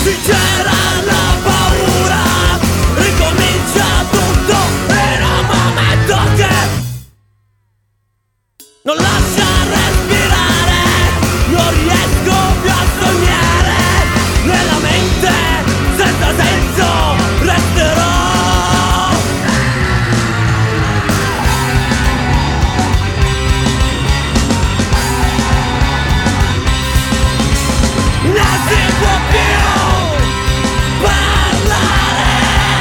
Vincerà la paura, ricomincia tutto in un momento che non lascia respirare, non riesco più a sognare, nella mente senza senso resterò. Non si può più parlare,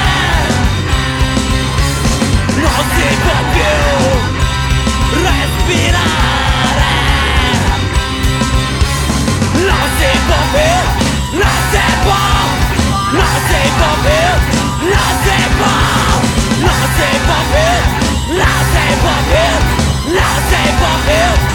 non si può più respirare, non si può più, non si può, non si può più, non si può, non si può più, non si può più, non si può più.